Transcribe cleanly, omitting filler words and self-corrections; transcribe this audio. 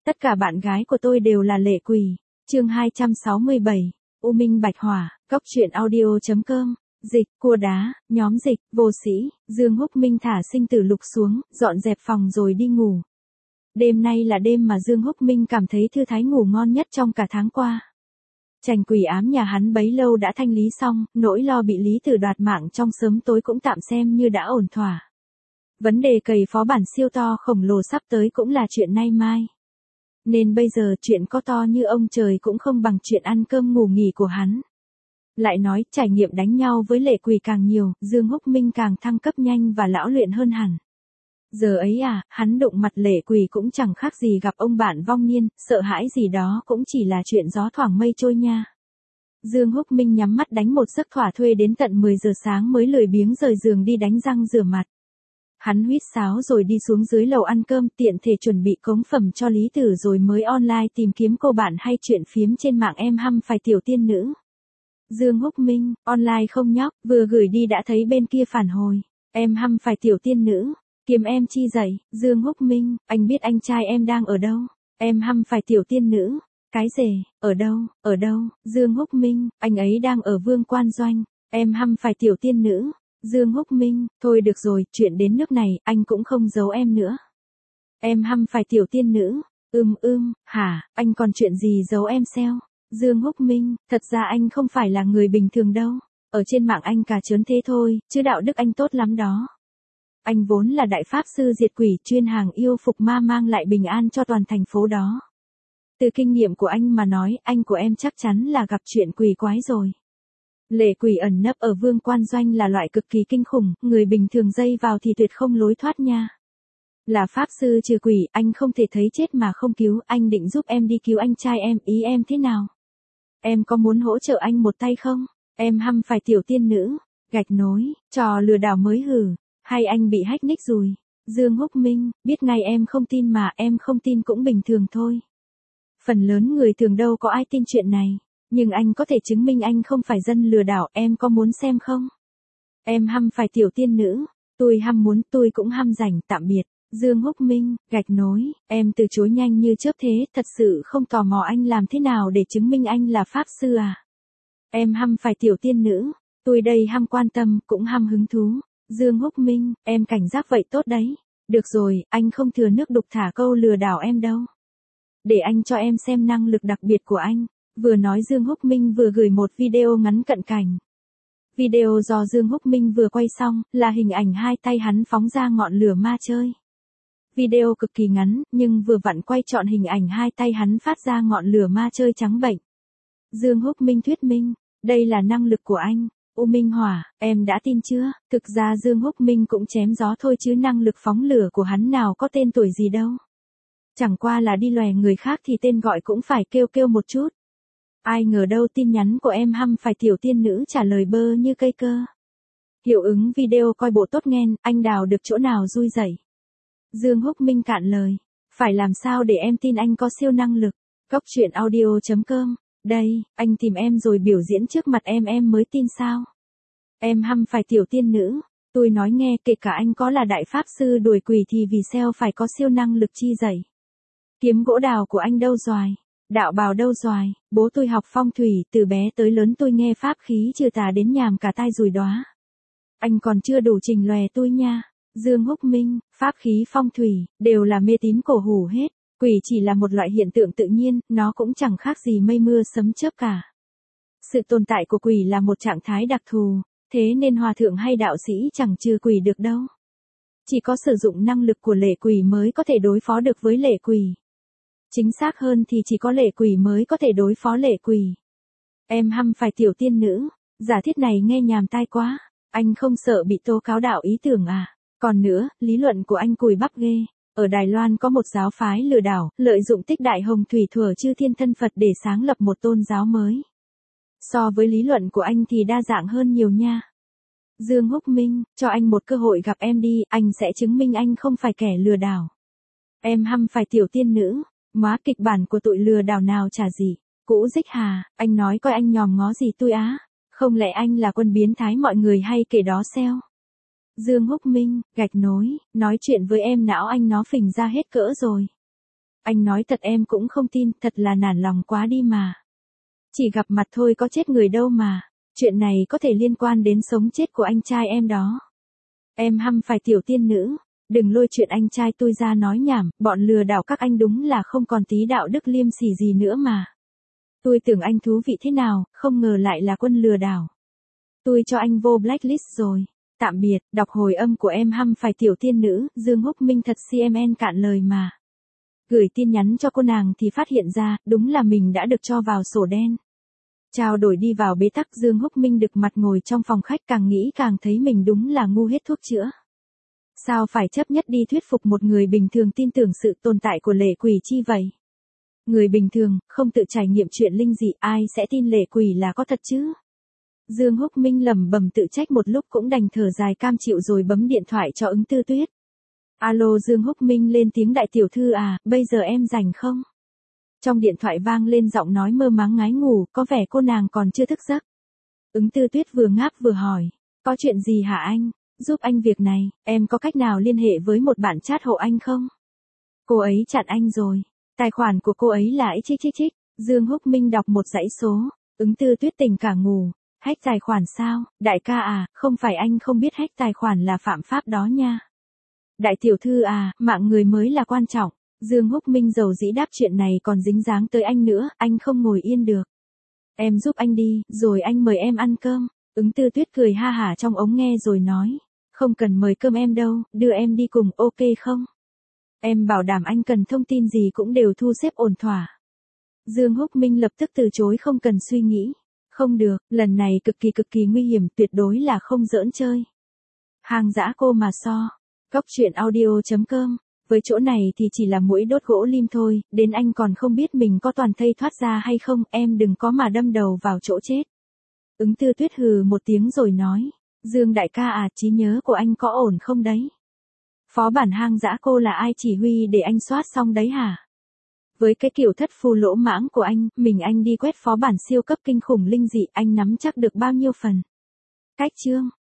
Tất cả bạn gái của tôi đều là lệ quỷ. Chương 267. U Minh Bạch Hỏa, Cốc truyện audio.com. Dịch, cua đá, nhóm dịch, vô sĩ, Dương Húc Minh thả sinh tử lục xuống, dọn dẹp phòng rồi đi ngủ. Đêm nay là đêm mà Dương Húc Minh cảm thấy thư thái ngủ ngon nhất trong cả tháng qua. Trành quỷ ám nhà hắn bấy lâu đã thanh lý xong, nỗi lo bị Lý Tử đoạt mạng trong sớm tối cũng tạm xem như đã ổn thỏa. Vấn đề cày phó bản siêu to khổng lồ sắp tới cũng là chuyện nay mai. Nên bây giờ chuyện có to như ông trời cũng không bằng chuyện ăn cơm ngủ nghỉ của hắn. Lại nói, trải nghiệm đánh nhau với lệ quỷ càng nhiều, Dương Húc Minh càng thăng cấp nhanh và lão luyện hơn hẳn. Giờ ấy hắn đụng mặt lệ quỷ cũng chẳng khác gì gặp ông bạn vong niên, sợ hãi gì đó cũng chỉ là chuyện gió thoảng mây trôi nha. Dương Húc Minh nhắm mắt đánh một giấc thỏa thuê đến tận 10 giờ sáng mới lười biếng rời giường đi đánh răng rửa mặt. Hắn huýt sáo rồi đi xuống dưới lầu ăn cơm, tiện thể chuẩn bị cống phẩm cho Lý Tử rồi mới online tìm kiếm cô bạn hay chuyện phiếm trên mạng em hăm phải tiểu tiên nữ. Dương Húc Minh, online không nhóc, vừa gửi đi đã thấy bên kia phản hồi. Em hăm phải tiểu tiên nữ, kiếm em chi dậy, Dương Húc Minh, anh biết anh trai em đang ở đâu. Em hăm phải tiểu tiên nữ, cái rể, ở đâu, Dương Húc Minh, anh ấy đang ở Vương Quan Doanh. Em hăm phải tiểu tiên nữ. Dương Húc Minh, thôi được rồi, chuyện đến nước này, anh cũng không giấu em nữa. Em hăm phải tiểu tiên nữ. Hả, anh còn chuyện gì giấu em sao? Dương Húc Minh, thật ra anh không phải là người bình thường đâu. Ở trên mạng anh cà chớn thế thôi, chứ đạo đức anh tốt lắm đó. Anh vốn là đại pháp sư diệt quỷ chuyên hàng yêu phục ma mang lại bình an cho toàn thành phố đó. Từ kinh nghiệm của anh mà nói, anh của em chắc chắn là gặp chuyện quỷ quái rồi. Lệ quỷ ẩn nấp ở Vương Quan Doanh là loại cực kỳ kinh khủng, người bình thường dây vào thì tuyệt không lối thoát nha. Là pháp sư trừ quỷ, anh không thể thấy chết mà không cứu, anh định giúp em đi cứu anh trai em, ý em thế nào? Em có muốn hỗ trợ anh một tay không? Em hăm phải tiểu tiên nữ, gạch nối, trò lừa đảo mới hử, hay anh bị hack nick rồi? Dương Húc Minh, biết ngay em không tin mà, em không tin cũng bình thường thôi. Phần lớn người thường đâu có ai tin chuyện này. Nhưng anh có thể chứng minh anh không phải dân lừa đảo, em có muốn xem không? Em hăm phải tiểu tiên nữ, tôi hăm muốn, tôi cũng hăm rảnh, tạm biệt. Dương Húc Minh, gạch nối, em từ chối nhanh như chớp thế, thật sự không tò mò anh làm thế nào để chứng minh anh là pháp sư à? Em hăm phải tiểu tiên nữ, tôi đây hăm quan tâm, cũng hăm hứng thú. Dương Húc Minh, em cảnh giác vậy tốt đấy. Được rồi, anh không thừa nước đục thả câu lừa đảo em đâu. Để anh cho em xem năng lực đặc biệt của anh. Vừa nói Dương Húc Minh vừa gửi một video ngắn cận cảnh. Video do Dương Húc Minh vừa quay xong, là hình ảnh hai tay hắn phóng ra ngọn lửa ma chơi. Video cực kỳ ngắn, nhưng vừa vặn quay trọn hình ảnh hai tay hắn phát ra ngọn lửa ma chơi trắng bệnh. Dương Húc Minh thuyết minh, đây là năng lực của anh. U Minh Hỏa, em đã tin chưa? Thực ra Dương Húc Minh cũng chém gió thôi chứ năng lực phóng lửa của hắn nào có tên tuổi gì đâu. Chẳng qua là đi lòe người khác thì tên gọi cũng phải kêu kêu một chút. Ai ngờ đâu tin nhắn của em hăm phải tiểu tiên nữ trả lời bơ như cây cơ. Hiệu ứng video coi bộ tốt nghen, anh đào được chỗ nào rui rẩy. Dương Húc Minh cạn lời. Phải làm sao để em tin anh có siêu năng lực? Cốc truyện audio.com. Đây, anh tìm em rồi biểu diễn trước mặt em mới tin sao? Em hăm phải tiểu tiên nữ. Tôi nói nghe, kể cả anh có là đại pháp sư đuổi quỷ thì vì sao phải có siêu năng lực chi dậy? Kiếm gỗ đào của anh đâu rồi? Đạo bào đâu rồi? Bố tôi học phong thủy, từ bé tới lớn tôi nghe pháp khí trừ tà đến nhàm cả tai rùi đóa. Anh còn chưa đủ trình lòe tôi nha. Dương Húc Minh, pháp khí phong thủy, đều là mê tín cổ hủ hết. Quỷ chỉ là một loại hiện tượng tự nhiên, nó cũng chẳng khác gì mây mưa sấm chớp cả. Sự tồn tại của quỷ là một trạng thái đặc thù, thế nên hòa thượng hay đạo sĩ chẳng trừ quỷ được đâu. Chỉ có sử dụng năng lực của lệ quỷ mới có thể đối phó được với lệ quỷ. Chính xác hơn thì chỉ có lệ quỷ mới có thể đối phó lệ quỷ. Em hăm phải tiểu tiên nữ, giả thiết này nghe nhàm tai quá, anh không sợ bị tố cáo đạo ý tưởng à? Còn nữa, lý luận của anh cùi bắp ghê. Ở Đài Loan có một giáo phái lừa đảo, lợi dụng tích đại hồng thủy thuở chư thiên thân Phật để sáng lập một tôn giáo mới. So với lý luận của anh thì đa dạng hơn nhiều nha. Dương Húc Minh, cho anh một cơ hội gặp em đi, anh sẽ chứng minh anh không phải kẻ lừa đảo. Em hăm phải tiểu tiên nữ. Má kịch bản của tụi lừa đảo nào chả gì. Cũ dích hà, anh nói coi anh nhòm ngó gì tôi á? Không lẽ anh là quân biến thái mọi người hay kể đó xeo? Dương Húc Minh, gạch nối, nói chuyện với em não anh nó phình ra hết cỡ rồi. Anh nói thật em cũng không tin, thật là nản lòng quá đi mà. Chỉ gặp mặt thôi có chết người đâu mà. Chuyện này có thể liên quan đến sống chết của anh trai em đó. Em hăm phải tiểu tiên nữ. Đừng lôi chuyện anh trai tôi ra nói nhảm, bọn lừa đảo các anh đúng là không còn tí đạo đức liêm sỉ gì nữa mà. Tôi tưởng anh thú vị thế nào, không ngờ lại là quân lừa đảo. Tôi cho anh vô blacklist rồi. Tạm biệt, đọc hồi âm của em hăm phải tiểu tiên nữ, Dương Húc Minh thật CMN cạn lời mà. Gửi tin nhắn cho cô nàng thì phát hiện ra, đúng là mình đã được cho vào sổ đen. Trao đổi đi vào bế tắc, Dương Húc Minh đực mặt ngồi trong phòng khách, càng nghĩ càng thấy mình đúng là ngu hết thuốc chữa. Sao phải chấp nhất đi thuyết phục một người bình thường tin tưởng sự tồn tại của lệ quỷ chi vậy? Người bình thường, không tự trải nghiệm chuyện linh dị, ai sẽ tin lệ quỷ là có thật chứ? Dương Húc Minh lẩm bẩm tự trách một lúc cũng đành thở dài cam chịu rồi bấm điện thoại cho Ứng Tư Tuyết. Alo, Dương Húc Minh lên tiếng, đại tiểu thư à, bây giờ em rảnh không? Trong điện thoại vang lên giọng nói mơ máng ngái ngủ, có vẻ cô nàng còn chưa thức giấc. Ứng Tư Tuyết vừa ngáp vừa hỏi, có chuyện gì hả anh? Giúp anh việc này, em có cách nào liên hệ với một bạn chat hộ anh không? Cô ấy chặn anh rồi. Tài khoản của cô ấy là xxxx. Dương Húc Minh đọc một dãy số. Ứng Tư Tuyết tỉnh cả ngủ. Hack tài khoản sao? Đại ca à, không phải anh không biết hack tài khoản là phạm pháp đó nha. Đại tiểu thư à, mạng người mới là quan trọng. Dương Húc Minh dầu dĩ đáp, chuyện này còn dính dáng tới anh nữa, anh không ngồi yên được. Em giúp anh đi, rồi anh mời em ăn cơm. Ứng Tư Tuyết cười ha hả trong ống nghe rồi nói. Không cần mời cơm em đâu, đưa em đi cùng, ok không? Em bảo đảm anh cần thông tin gì cũng đều thu xếp ổn thỏa. Dương Húc Minh lập tức từ chối không cần suy nghĩ. Không được, lần này cực kỳ nguy hiểm, tuyệt đối là không giỡn chơi. Hàng dã cô mà so. Góc truyện audio.com. Với chỗ này thì chỉ là mũi đốt gỗ lim thôi, đến anh còn không biết mình có toàn thây thoát ra hay không, em đừng có mà đâm đầu vào chỗ chết. Ứng Tư Tuyết hừ một tiếng rồi nói. Dương đại ca à, trí nhớ của anh có ổn không đấy? Phó bản hang dã cô là ai chỉ huy để anh soát xong đấy hả? Với cái kiểu thất phu lỗ mãng của anh, mình anh đi quét phó bản siêu cấp kinh khủng linh dị, anh nắm chắc được bao nhiêu phần? Cách chương